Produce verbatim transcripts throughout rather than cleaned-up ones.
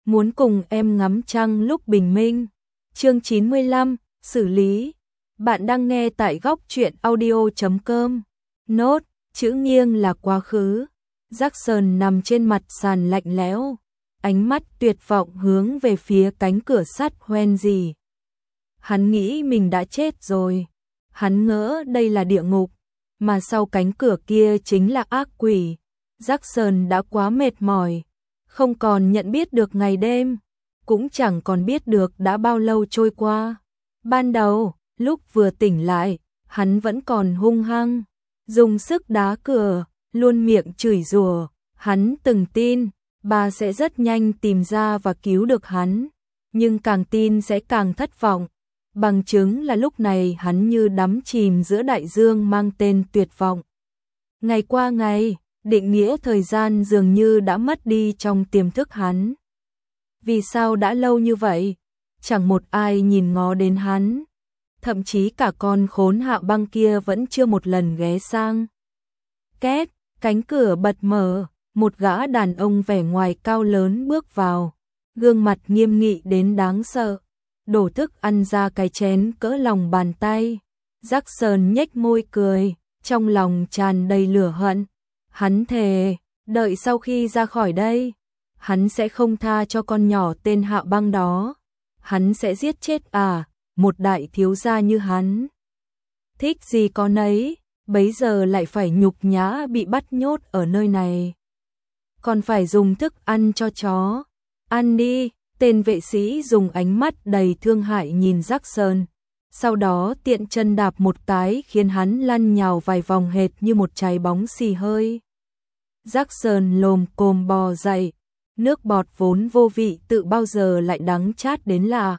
muốn cùng em ngắm trăng lúc bình minh. Chương chín mươi lăm, xử lý. Bạn đang nghe tại góc truyện audio chấm com. Nốt, chữ nghiêng là quá khứ. Jackson nằm trên mặt sàn lạnh lẽo, ánh mắt tuyệt vọng hướng về phía cánh cửa sắt hoen gì. Hắn nghĩ mình đã chết rồi. Hắn ngỡ đây là địa ngục, mà sau cánh cửa kia chính là ác quỷ. Jackson đã quá mệt mỏi, không còn nhận biết được ngày đêm, cũng chẳng còn biết được đã bao lâu trôi qua. Ban đầu, lúc vừa tỉnh lại, hắn vẫn còn hung hăng, dùng sức đá cửa, luôn miệng chửi rủa. Hắn từng tin bà sẽ rất nhanh tìm ra và cứu được hắn, nhưng càng tin sẽ càng thất vọng. Bằng chứng là lúc này hắn như đắm chìm giữa đại dương mang tên tuyệt vọng. Ngày qua ngày, định nghĩa thời gian dường như đã mất đi trong tiềm thức hắn. Vì sao đã lâu như vậy? Chẳng một ai nhìn ngó đến hắn. Thậm chí cả con khốn Hạ Băng kia vẫn chưa một lần ghé sang. Két, cánh cửa bật mở, một gã đàn ông vẻ ngoài cao lớn bước vào, gương mặt nghiêm nghị đến đáng sợ, đổ thức ăn ra cái chén cỡ lòng bàn tay. Jackson nhếch môi cười, trong lòng tràn đầy lửa hận. Hắn thề, đợi sau khi ra khỏi đây, hắn sẽ không tha cho con nhỏ tên Hạ Băng đó. Hắn sẽ giết chết à, một đại thiếu gia như hắn. Thích gì có nấy, bấy giờ lại phải nhục nhã bị bắt nhốt ở nơi này. Còn phải dùng thức ăn cho chó. Ăn đi, tên vệ sĩ dùng ánh mắt đầy thương hại nhìn Jackson. Sau đó tiện chân đạp một cái khiến hắn lăn nhào vài vòng hệt như một trái bóng xì hơi. Jackson lồm cồm bò dậy, nước bọt vốn vô vị tự bao giờ lại đắng chát đến lạ.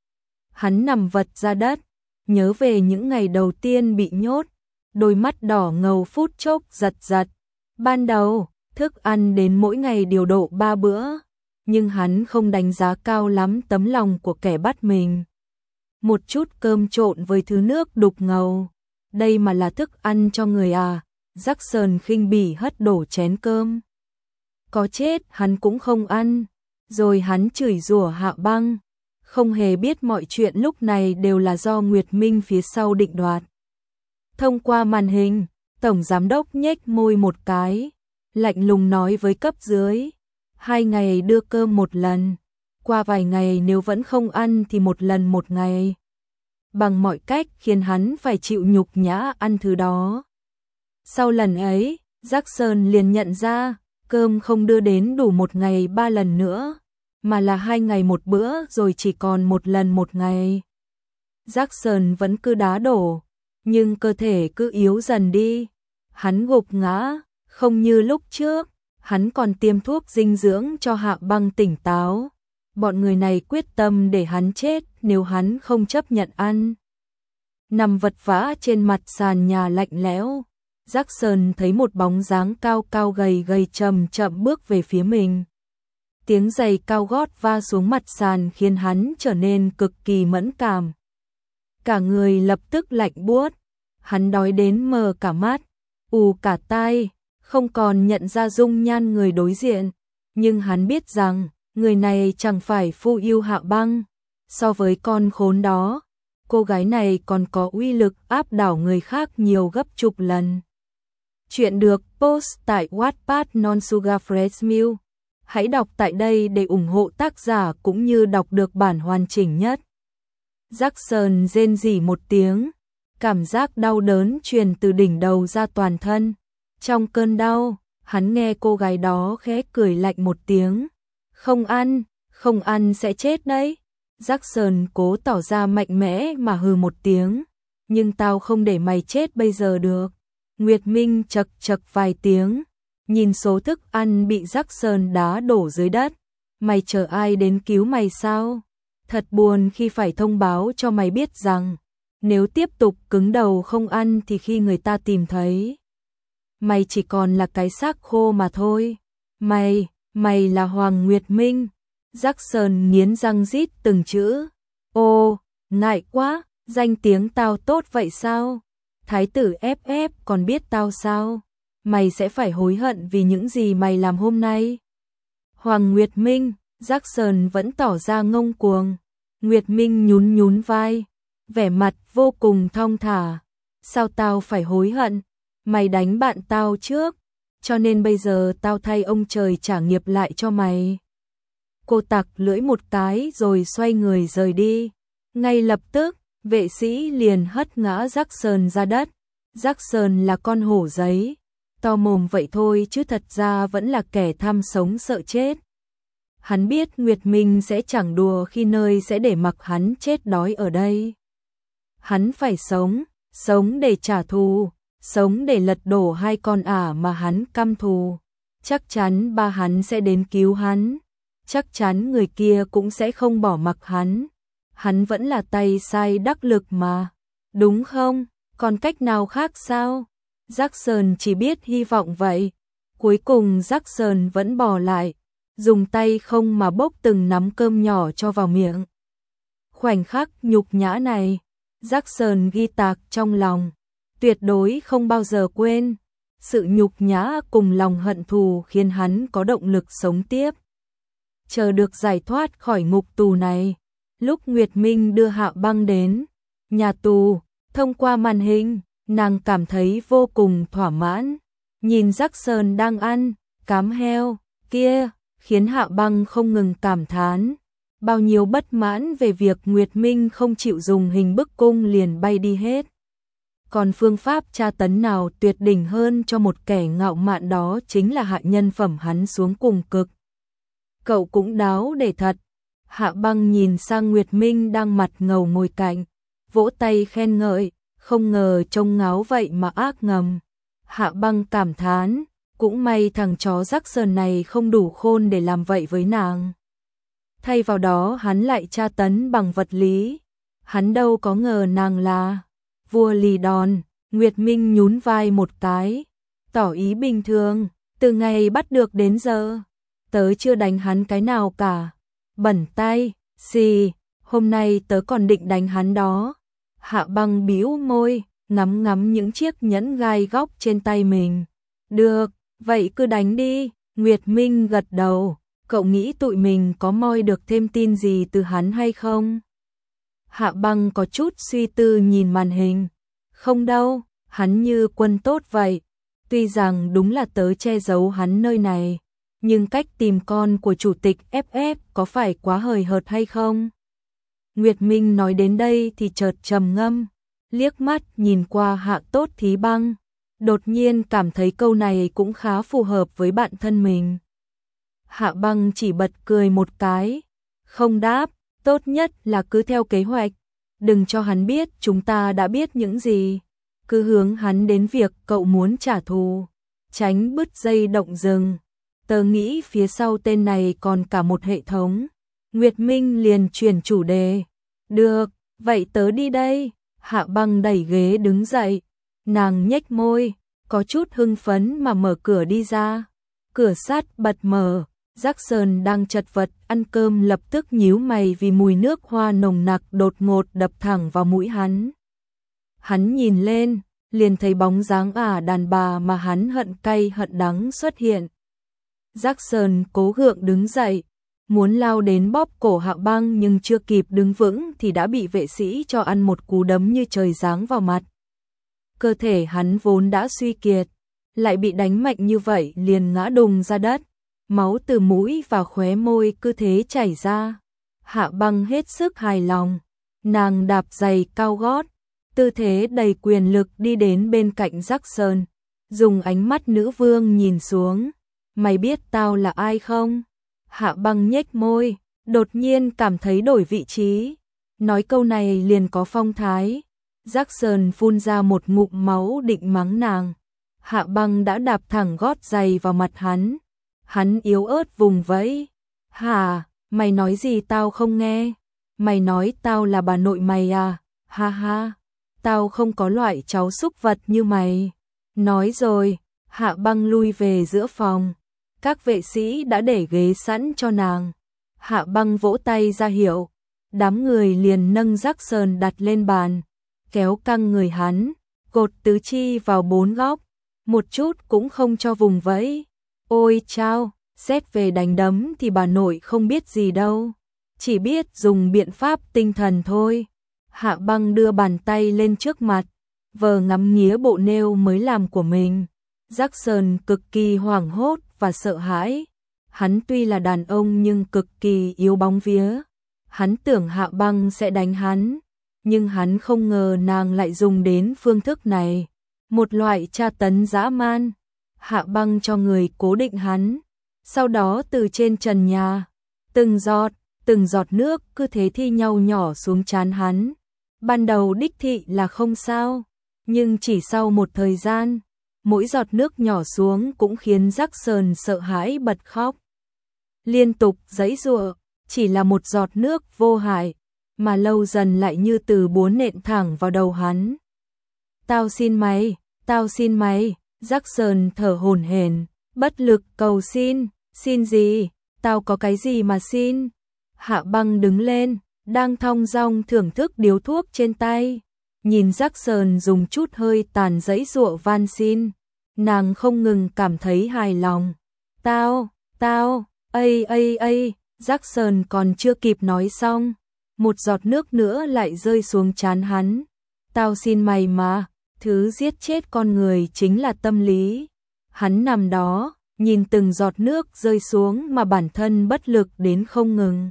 Hắn nằm vật ra đất, nhớ về những ngày đầu tiên bị nhốt, đôi mắt đỏ ngầu phút chốc giật giật. Ban đầu, thức ăn đến mỗi ngày điều độ ba bữa, nhưng hắn không đánh giá cao lắm tấm lòng của kẻ bắt mình. Một chút cơm trộn với thứ nước đục ngầu, đây mà là thức ăn cho người à? Jackson khinh bỉ hất đổ chén cơm. Có chết hắn cũng không ăn. Rồi hắn chửi rủa Hạ Băng, không hề biết mọi chuyện lúc này đều là do Nguyệt Minh phía sau định đoạt. Thông qua màn hình, Tổng Giám đốc nhếch môi một cái, lạnh lùng nói với cấp dưới. Hai ngày đưa cơm một lần, qua vài ngày nếu vẫn không ăn thì một lần một ngày. Bằng mọi cách khiến hắn phải chịu nhục nhã ăn thứ đó. Sau lần ấy, Jackson liền nhận ra, cơm không đưa đến đủ một ngày ba lần nữa, mà là hai ngày một bữa rồi chỉ còn một lần một ngày. Jackson vẫn cứ đá đổ, nhưng cơ thể cứ yếu dần đi. Hắn gục ngã, không như lúc trước, hắn còn tiêm thuốc dinh dưỡng cho Hạ Băng tỉnh táo. Bọn người này quyết tâm để hắn chết nếu hắn không chấp nhận ăn. Nằm vật vã trên mặt sàn nhà lạnh lẽo, Jackson thấy một bóng dáng cao cao gầy gầy chậm chậm bước về phía mình. Tiếng giày cao gót va xuống mặt sàn khiến hắn trở nên cực kỳ mẫn cảm. Cả người lập tức lạnh buốt, hắn đói đến mờ cả mắt, ù cả tai, không còn nhận ra dung nhan người đối diện. Nhưng hắn biết rằng, người này chẳng phải phu yêu Hạ Băng. So với con khốn đó, cô gái này còn có uy lực áp đảo người khác nhiều gấp chục lần. Chuyện được post tại Wattpad Non-Sugar Fresh Milk. Hãy đọc tại đây để ủng hộ tác giả cũng như đọc được bản hoàn chỉnh nhất. Jackson rên rỉ một tiếng, cảm giác đau đớn truyền từ đỉnh đầu ra toàn thân. Trong cơn đau, hắn nghe cô gái đó khẽ cười lạnh một tiếng. Không ăn, không ăn sẽ chết đấy. Jackson cố tỏ ra mạnh mẽ mà hừ một tiếng. Nhưng tao không để mày chết bây giờ được. Nguyệt Minh chật chật vài tiếng, nhìn số thức ăn bị Jackson đá đổ dưới đất. Mày chờ ai đến cứu mày sao? Thật buồn khi phải thông báo cho mày biết rằng, nếu tiếp tục cứng đầu không ăn thì khi người ta tìm thấy, mày chỉ còn là cái xác khô mà thôi. Mày, mày là Hoàng Nguyệt Minh. Jackson nghiến răng rít từng chữ. Ô, ngại quá, danh tiếng tao tốt vậy sao? Thái tử ép ép còn biết tao sao? Mày sẽ phải hối hận vì những gì mày làm hôm nay. Hoàng Nguyệt Minh, Jackson vẫn tỏ ra ngông cuồng. Nguyệt Minh nhún nhún vai, vẻ mặt vô cùng thong thả. Sao tao phải hối hận? Mày đánh bạn tao trước, cho nên bây giờ tao thay ông trời trả nghiệp lại cho mày. Cô tặc lưỡi một cái rồi xoay người rời đi. Ngay lập tức, vệ sĩ liền hất ngã Jackson ra đất. Jackson là con hổ giấy, to mồm vậy thôi chứ thật ra vẫn là kẻ tham sống sợ chết. Hắn biết Nguyệt Minh sẽ chẳng đùa khi nơi sẽ để mặc hắn chết đói ở đây. Hắn phải sống, sống để trả thù, sống để lật đổ hai con ả mà hắn căm thù. Chắc chắn ba hắn sẽ đến cứu hắn, chắc chắn người kia cũng sẽ không bỏ mặc hắn. Hắn vẫn là tay sai đắc lực mà, đúng không? Còn cách nào khác sao? Jackson chỉ biết hy vọng vậy. Cuối cùng Jackson vẫn bò lại, dùng tay không mà bốc từng nắm cơm nhỏ cho vào miệng. Khoảnh khắc nhục nhã này, Jackson ghi tạc trong lòng, tuyệt đối không bao giờ quên. Sự nhục nhã cùng lòng hận thù khiến hắn có động lực sống tiếp. Chờ được giải thoát khỏi ngục tù này, lúc Nguyệt Minh đưa Hạ Băng đến nhà tù, thông qua màn hình, nàng cảm thấy vô cùng thỏa mãn. Nhìn Jackson đang ăn cám heo kia, khiến Hạ Băng không ngừng cảm thán. Bao nhiêu bất mãn về việc Nguyệt Minh không chịu dùng hình bức cung liền bay đi hết. Còn phương pháp tra tấn nào tuyệt đỉnh hơn cho một kẻ ngạo mạn, đó chính là hạ nhân phẩm hắn xuống cùng cực. Cậu cũng đáo để thật. Hạ Băng nhìn sang Nguyệt Minh đang mặt ngầu ngồi cạnh, vỗ tay khen ngợi, không ngờ trông ngáo vậy mà ác ngầm. Hạ Băng cảm thán, cũng may thằng chó Jackson này không đủ khôn để làm vậy với nàng. Thay vào đó hắn lại tra tấn bằng vật lý. Hắn đâu có ngờ nàng là vua lì đòn. Nguyệt Minh nhún vai một cái, tỏ ý bình thường. Từ ngày bắt được đến giờ, tớ chưa đánh hắn cái nào cả. Bẩn tay, xì, hôm nay tớ còn định đánh hắn đó. Hạ Băng bĩu môi, ngắm ngắm những chiếc nhẫn gai góc trên tay mình. Được, vậy cứ đánh đi. Nguyệt Minh gật đầu. Cậu nghĩ tụi mình có moi được thêm tin gì từ hắn hay không? Hạ Băng có chút suy tư nhìn màn hình. Không đâu, hắn như quân tốt vậy. Tuy rằng đúng là tớ che giấu hắn nơi này, nhưng cách tìm con của chủ tịch ép ép có phải quá hời hợt hay không? Nguyệt Minh nói đến đây thì chợt trầm ngâm, liếc mắt nhìn qua Hạ Tốt Thí Băng, đột nhiên cảm thấy câu này cũng khá phù hợp với bạn thân mình. Hạ Băng chỉ bật cười một cái, không đáp, tốt nhất là cứ theo kế hoạch, đừng cho hắn biết chúng ta đã biết những gì, cứ hướng hắn đến việc cậu muốn trả thù, tránh bứt dây động rừng. Tớ nghĩ phía sau tên này còn cả một hệ thống. Nguyệt Minh liền chuyển chủ đề. Được, vậy tớ đi đây. Hạ Băng đẩy ghế đứng dậy, nàng nhếch môi, có chút hưng phấn mà mở cửa đi ra. Cửa sắt bật mở. Jackson đang chật vật ăn cơm lập tức nhíu mày vì mùi nước hoa nồng nặc đột ngột đập thẳng vào mũi hắn. Hắn nhìn lên, liền thấy bóng dáng ả đàn bà mà hắn hận cay hận đắng xuất hiện. Jackson cố gượng đứng dậy, muốn lao đến bóp cổ Hạ Băng nhưng chưa kịp đứng vững thì đã bị vệ sĩ cho ăn một cú đấm như trời giáng vào mặt. Cơ thể hắn vốn đã suy kiệt, lại bị đánh mạnh như vậy liền ngã đùng ra đất. Máu từ mũi và khóe môi cứ thế chảy ra. Hạ Băng hết sức hài lòng. Nàng đạp giày cao gót, tư thế đầy quyền lực đi đến bên cạnh Jackson, dùng ánh mắt nữ vương nhìn xuống. Mày biết tao là ai không? Hạ Băng nhếch môi, đột nhiên cảm thấy đổi vị trí. Nói câu này liền có phong thái. Jackson phun ra một ngụm máu định mắng nàng. Hạ Băng đã đạp thẳng gót giày vào mặt hắn. Hắn yếu ớt vùng vẫy. Hả, mày nói gì tao không nghe? Mày nói tao là bà nội mày à? Ha ha, tao không có loại cháu súc vật như mày. Nói rồi, Hạ Băng lui về giữa phòng. Các vệ sĩ đã để ghế sẵn cho nàng. Hạ Băng vỗ tay ra hiệu. Đám người liền nâng Jackson đặt lên bàn, kéo căng người hắn, cột tứ chi vào bốn góc, một chút cũng không cho vùng vẫy. Ôi chao, Xét về đánh đấm thì bà nội không biết gì đâu, chỉ biết dùng biện pháp tinh thần thôi. Hạ Băng đưa bàn tay lên trước mặt, vờ ngắm nghía bộ nêu mới làm của mình. Jackson cực kỳ hoảng hốt và sợ hãi. Hắn tuy là đàn ông nhưng cực kỳ yếu bóng vía. Hắn tưởng Hạ Băng sẽ đánh hắn, nhưng hắn không ngờ nàng lại dùng đến phương thức này, một loại tra tấn dã man. Hạ Băng cho người cố định hắn, sau đó từ trên trần nhà, từng giọt, từng giọt nước cứ thế thi nhau nhỏ xuống trán hắn. Ban đầu đích thị là không sao, nhưng chỉ sau một thời gian, mỗi giọt nước nhỏ xuống cũng khiến Jackson sợ hãi bật khóc. Liên tục giãy giụa, chỉ là một giọt nước vô hại, mà lâu dần lại như từ búa nện thẳng vào đầu hắn. Tao xin mày, tao xin mày, Jackson thở hổn hển, bất lực cầu xin, xin gì, tao có cái gì mà xin. Hạ Băng đứng lên, đang thong dong thưởng thức điếu thuốc trên tay, nhìn Jackson dùng chút hơi tàn giãy giụa van xin, nàng không ngừng cảm thấy hài lòng. Tao, tao, ây ây ây, Jackson còn chưa kịp nói xong, một giọt nước nữa lại rơi xuống trán hắn. Tao xin mày mà, thứ giết chết con người chính là tâm lý. Hắn nằm đó, nhìn từng giọt nước rơi xuống mà bản thân bất lực đến không ngừng.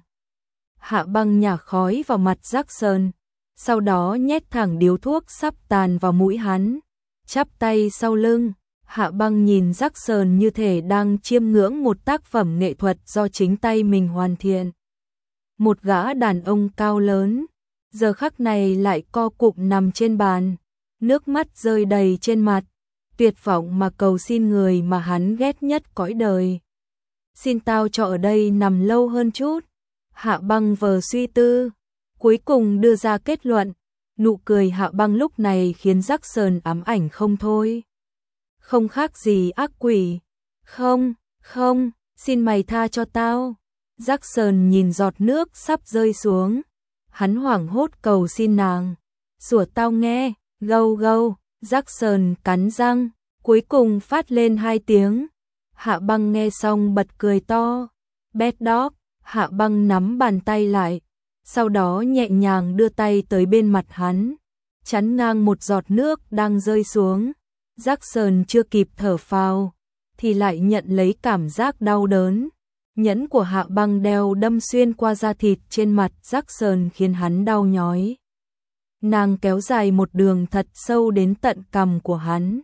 Hạ Băng nhả khói vào mặt Jackson, sau đó nhét thẳng điếu thuốc sắp tàn vào mũi hắn, chắp tay sau lưng. Hạ Băng nhìn Jackson như thể đang chiêm ngưỡng một tác phẩm nghệ thuật do chính tay mình hoàn thiện. Một gã đàn ông cao lớn, giờ khắc này lại co cụm nằm trên bàn, nước mắt rơi đầy trên mặt, tuyệt vọng mà cầu xin người mà hắn ghét nhất cõi đời. Xin tao cho ở đây nằm lâu hơn chút. Hạ Băng vờ suy tư, cuối cùng đưa ra kết luận. Nụ cười Hạ Băng lúc này khiến Jackson ám ảnh không thôi. Không khác gì ác quỷ. Không, không, xin mày tha cho tao. Jackson nhìn giọt nước sắp rơi xuống, hắn hoảng hốt cầu xin nàng. Sủa tao nghe, gâu gâu. Jackson cắn răng, cuối cùng phát lên hai tiếng. Hạ Băng nghe xong bật cười to. Bad dog. Hạ Băng nắm bàn tay lại, sau đó nhẹ nhàng đưa tay tới bên mặt hắn, chắn ngang một giọt nước đang rơi xuống. Jackson chưa kịp thở phào, thì lại nhận lấy cảm giác đau đớn. Nhẫn của Hạ Băng đeo đâm xuyên qua da thịt trên mặt Jackson khiến hắn đau nhói. Nàng kéo dài một đường thật sâu đến tận cằm của hắn.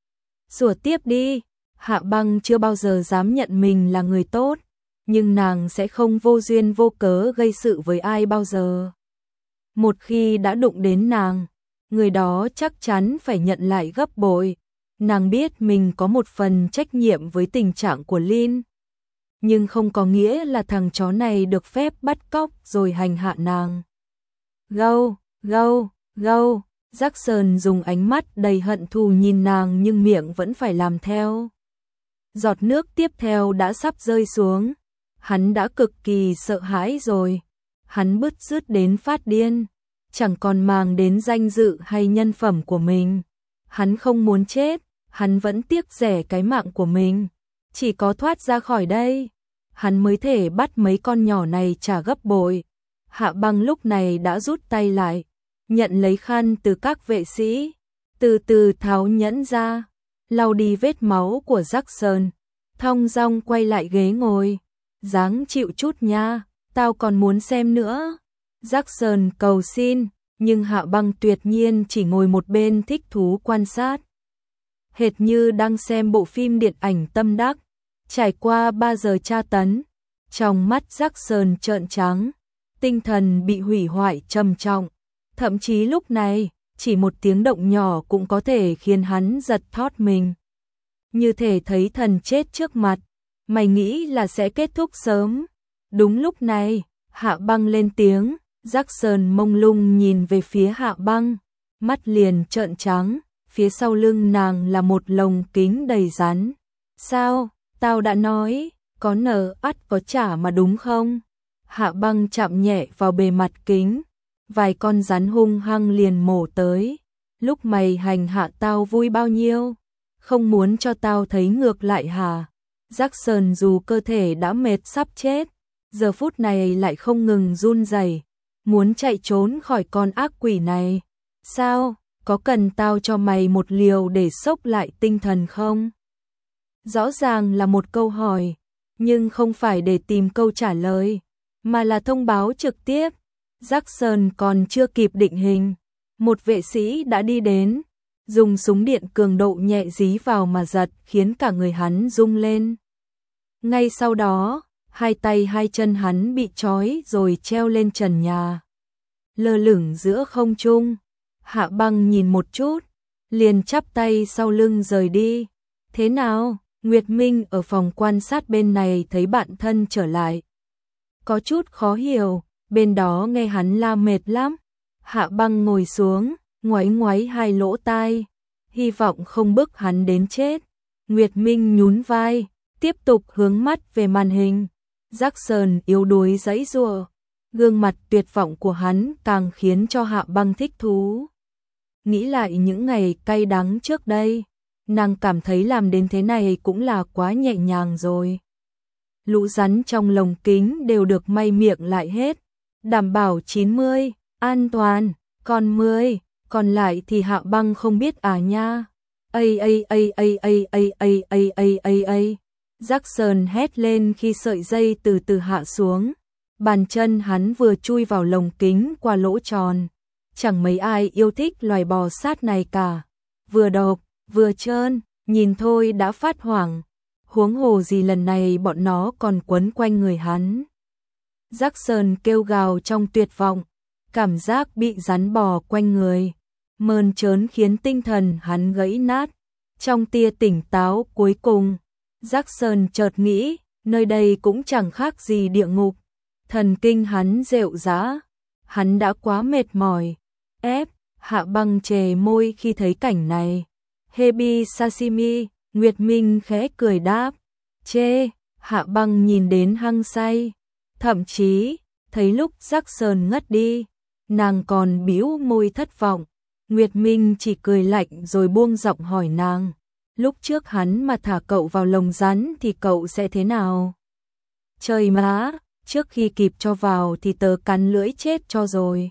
Sủa tiếp đi. Hạ Băng chưa bao giờ dám nhận mình là người tốt, nhưng nàng sẽ không vô duyên vô cớ gây sự với ai bao giờ. Một khi đã đụng đến nàng, người đó chắc chắn phải nhận lại gấp bội. Nàng biết mình có một phần trách nhiệm với tình trạng của Lin, nhưng không có nghĩa là thằng chó này được phép bắt cóc rồi hành hạ nàng. Gâu, gâu, gâu. Jackson dùng ánh mắt đầy hận thù nhìn nàng nhưng miệng vẫn phải làm theo. Giọt nước tiếp theo đã sắp rơi xuống. Hắn đã cực kỳ sợ hãi rồi. Hắn bứt rứt đến phát điên, chẳng còn màng đến danh dự hay nhân phẩm của mình. Hắn không muốn chết, hắn vẫn tiếc rẻ cái mạng của mình. Chỉ có thoát ra khỏi đây, hắn mới thể bắt mấy con nhỏ này trả gấp bội. Hạ Băng lúc này đã rút tay lại, nhận lấy khăn từ các vệ sĩ, từ từ tháo nhẫn ra, lau đi vết máu của Jackson, thong dong quay lại ghế ngồi. Dáng chịu chút nha, tao còn muốn xem nữa. Jackson cầu xin, nhưng Hạ Băng tuyệt nhiên chỉ ngồi một bên thích thú quan sát. Hệt như đang xem bộ phim điện ảnh tâm đắc. Trải qua ba giờ tra tấn, trong mắt Jackson trợn trắng, tinh thần bị hủy hoại trầm trọng. Thậm chí lúc này, chỉ một tiếng động nhỏ cũng có thể khiến hắn giật thót mình. Như thể thấy thần chết trước mặt. Mày nghĩ là sẽ kết thúc sớm. Đúng lúc này, Hạ Băng lên tiếng. Jackson mông lung nhìn về phía Hạ Băng, mắt liền trợn trắng. Phía sau lưng nàng là một lồng kính đầy rắn. Sao, tao đã nói, có nợ ắt có trả mà đúng không? Hạ Băng chạm nhẹ vào bề mặt kính, vài con rắn hung hăng liền mổ tới. Lúc mày hành hạ tao vui bao nhiêu, không muốn cho tao thấy ngược lại hả? Jackson dù cơ thể đã mệt sắp chết, giờ phút này lại không ngừng run rẩy, muốn chạy trốn khỏi con ác quỷ này. Sao, có cần tao cho mày một liều để xốc lại tinh thần không? Rõ ràng là một câu hỏi, nhưng không phải để tìm câu trả lời, mà là thông báo trực tiếp. Jackson còn chưa kịp định hình, một vệ sĩ đã đi đến, dùng súng điện cường độ nhẹ dí vào mà giật khiến cả người hắn rung lên. Ngay sau đó, hai tay hai chân hắn bị trói rồi treo lên trần nhà, lơ lửng giữa không trung. Hạ Băng nhìn một chút, liền chắp tay sau lưng rời đi. Thế nào? Nguyệt Minh ở phòng quan sát bên này thấy bạn thân trở lại, có chút khó hiểu, bên đó nghe hắn la mệt lắm. Hạ Băng ngồi xuống, ngoáy ngoáy hai lỗ tai, hy vọng không bức hắn đến chết. Nguyệt Minh nhún vai, tiếp tục hướng mắt về màn hình. Jackson yếu đuối giãy giụa, gương mặt tuyệt vọng của hắn càng khiến cho Hạ Băng thích thú. Nghĩ lại những ngày cay đắng trước đây, nàng cảm thấy làm đến thế này cũng là quá nhẹ nhàng rồi. Lũ rắn trong lồng kính đều được may miệng lại hết, đảm bảo chín mươi, an toàn, còn mười, còn lại thì Hạ Băng không biết à nha. Ây ây ây ây ây ây ây ây ây ây ây. Jackson hét lên khi sợi dây từ từ hạ xuống, bàn chân hắn vừa chui vào lồng kính qua lỗ tròn. Chẳng mấy ai yêu thích loài bò sát này cả, vừa độc, vừa trơn, nhìn thôi đã phát hoảng, huống hồ gì lần này bọn nó còn quấn quanh người hắn. Jackson kêu gào trong tuyệt vọng, cảm giác bị rắn bò quanh người, mơn trớn khiến tinh thần hắn gãy nát. Trong tia tỉnh táo cuối cùng, Jackson chợt nghĩ, nơi đây cũng chẳng khác gì địa ngục. Thần kinh hắn rệu rã, hắn đã quá mệt mỏi. Ép, Hạ Băng chề môi khi thấy cảnh này. Hebi sashimi, Nguyệt Minh khẽ cười đáp. Chê, Hạ Băng nhìn đến hăng say. Thậm chí, thấy lúc Jackson ngất đi, nàng còn bĩu môi thất vọng. Nguyệt Minh chỉ cười lạnh rồi buông giọng hỏi nàng. Lúc trước hắn mà thả cậu vào lồng rắn thì cậu sẽ thế nào? Trời má, trước khi kịp cho vào thì tớ cắn lưỡi chết cho rồi.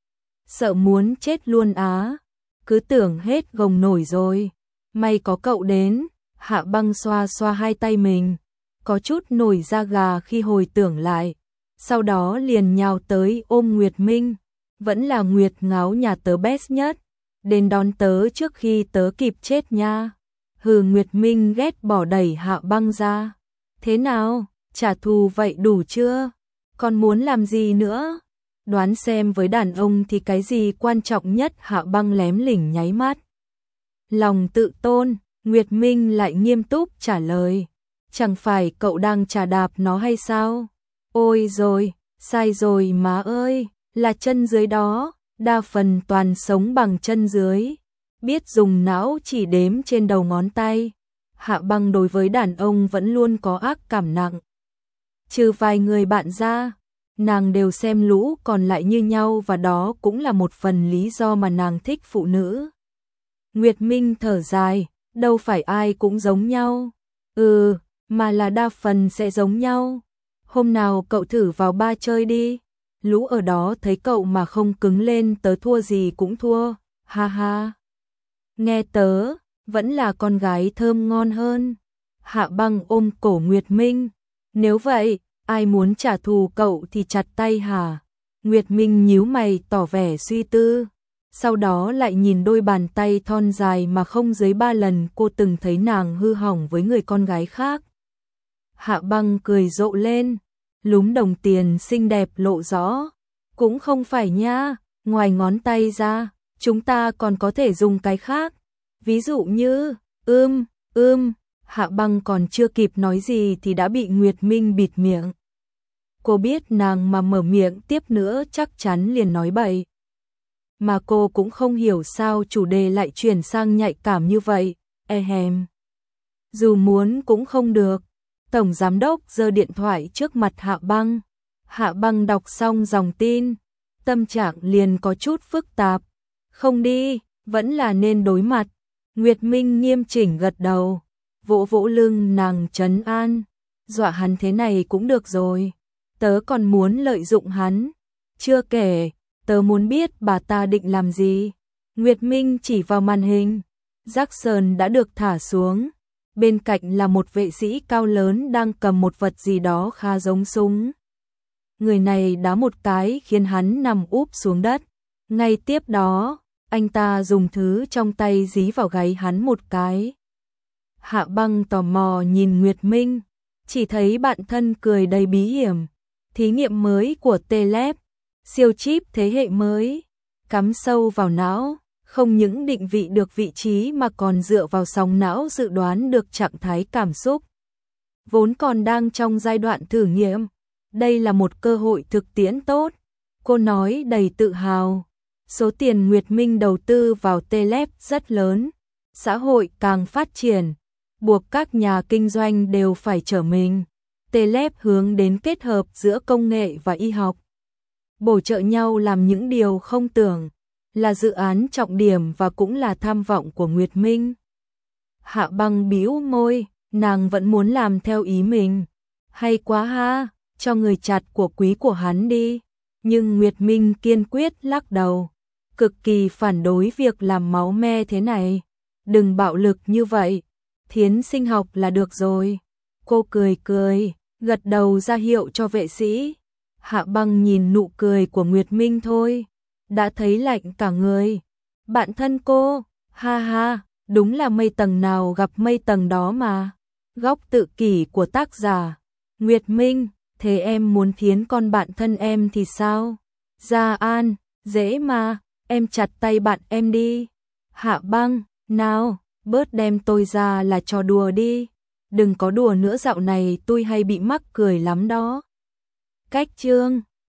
Sợ muốn chết luôn á, cứ tưởng hết gồng nổi rồi. May có cậu đến. Hạ Băng xoa xoa hai tay mình, có chút nổi da gà khi hồi tưởng lại. Sau đó liền nhào tới ôm Nguyệt Minh. Vẫn là Nguyệt Ngáo nhà tớ best nhất, đến đón tớ trước khi tớ kịp chết nha. Hừ, Nguyệt Minh ghét bỏ đẩy Hạ Băng ra. Thế nào, trả thù vậy đủ chưa? Còn muốn làm gì nữa? Đoán xem với đàn ông thì cái gì quan trọng nhất? Hạ Băng lém lỉnh nháy mắt. Lòng tự tôn. Nguyệt Minh lại nghiêm túc trả lời. Chẳng phải cậu đang chà đạp nó hay sao? Ôi rồi, sai rồi má ơi, là chân dưới đó, đa phần toàn sống bằng chân dưới. Biết dùng não chỉ đếm trên đầu ngón tay. Hạ Băng đối với đàn ông vẫn luôn có ác cảm nặng. Trừ vài người bạn ra, nàng đều xem lũ còn lại như nhau, và đó cũng là một phần lý do mà nàng thích phụ nữ. Nguyệt Minh thở dài, đâu phải ai cũng giống nhau. Ừ, mà là đa phần sẽ giống nhau. Hôm nào cậu thử vào ba chơi đi. Lũ ở đó thấy cậu mà không cứng lên tớ thua gì cũng thua. Ha ha. Nghe tớ, vẫn là con gái thơm ngon hơn. Hạ Băng ôm cổ Nguyệt Minh. Nếu vậy, ai muốn trả thù cậu thì chặt tay hả? Nguyệt Minh nhíu mày tỏ vẻ suy tư. Sau đó lại nhìn đôi bàn tay thon dài mà không dưới ba lần cô từng thấy nàng hư hỏng với người con gái khác. Hạ Băng cười rộ lên, lúm đồng tiền xinh đẹp lộ rõ. Cũng không phải nha, ngoài ngón tay ra, chúng ta còn có thể dùng cái khác. Ví dụ như, ưm, ưm, Hạ Băng còn chưa kịp nói gì thì đã bị Nguyệt Minh bịt miệng. Cô biết nàng mà mở miệng tiếp nữa chắc chắn liền nói bậy. Mà cô cũng không hiểu sao chủ đề lại chuyển sang nhạy cảm như vậy. Ehem. Dù muốn cũng không được. Tổng giám đốc giơ điện thoại trước mặt Hạ Băng. Hạ Băng đọc xong dòng tin, tâm trạng liền có chút phức tạp. Không đi, vẫn là nên đối mặt. Nguyệt Minh nghiêm chỉnh gật đầu. vỗ vỗ lưng nàng trấn an, dọa hắn thế này cũng được rồi, tớ còn muốn lợi dụng hắn, chưa kể, tớ muốn biết bà ta định làm gì. Nguyệt Minh chỉ vào màn hình, Jackson đã được thả xuống, bên cạnh là một vệ sĩ cao lớn đang cầm một vật gì đó khá giống súng. Người này đá một cái khiến hắn nằm úp xuống đất, ngay tiếp đó, anh ta dùng thứ trong tay dí vào gáy hắn một cái. Hạ Băng tò mò nhìn Nguyệt Minh, chỉ thấy bạn thân cười đầy bí hiểm, thí nghiệm mới của Telep, siêu chip thế hệ mới, cắm sâu vào não, không những định vị được vị trí mà còn dựa vào sóng não dự đoán được trạng thái cảm xúc. Vốn còn đang trong giai đoạn thử nghiệm, đây là một cơ hội thực tiễn tốt, cô nói đầy tự hào. Số tiền Nguyệt Minh đầu tư vào Telep rất lớn, xã hội càng phát triển, buộc các nhà kinh doanh đều phải trở mình. Telep hướng đến kết hợp giữa công nghệ và y học, bổ trợ nhau làm những điều không tưởng, là dự án trọng điểm và cũng là tham vọng của Nguyệt Minh. Hạ Băng bĩu môi, nàng vẫn muốn làm theo ý mình. Hay quá ha, cho người chặt của quý của hắn đi. Nhưng Nguyệt Minh kiên quyết lắc đầu, cực kỳ phản đối việc làm máu me thế này. Đừng bạo lực như vậy, thiến sinh học là được rồi. Cô cười cười, gật đầu ra hiệu cho vệ sĩ. Hạ Băng nhìn nụ cười của Nguyệt Minh thôi, đã thấy lạnh cả người. Bạn thân cô, ha ha, đúng là mây tầng nào gặp mây tầng đó mà. Góc tự kỷ của tác giả. Nguyệt Minh, thế em muốn thiến con bạn thân em thì sao? Gia An, dễ mà, em chặt tay bạn em đi. Hạ Băng, nào, bớt đem tôi ra là trò đùa đi. Đừng có đùa nữa, dạo này tôi hay bị mắc cười lắm đó. Cách chương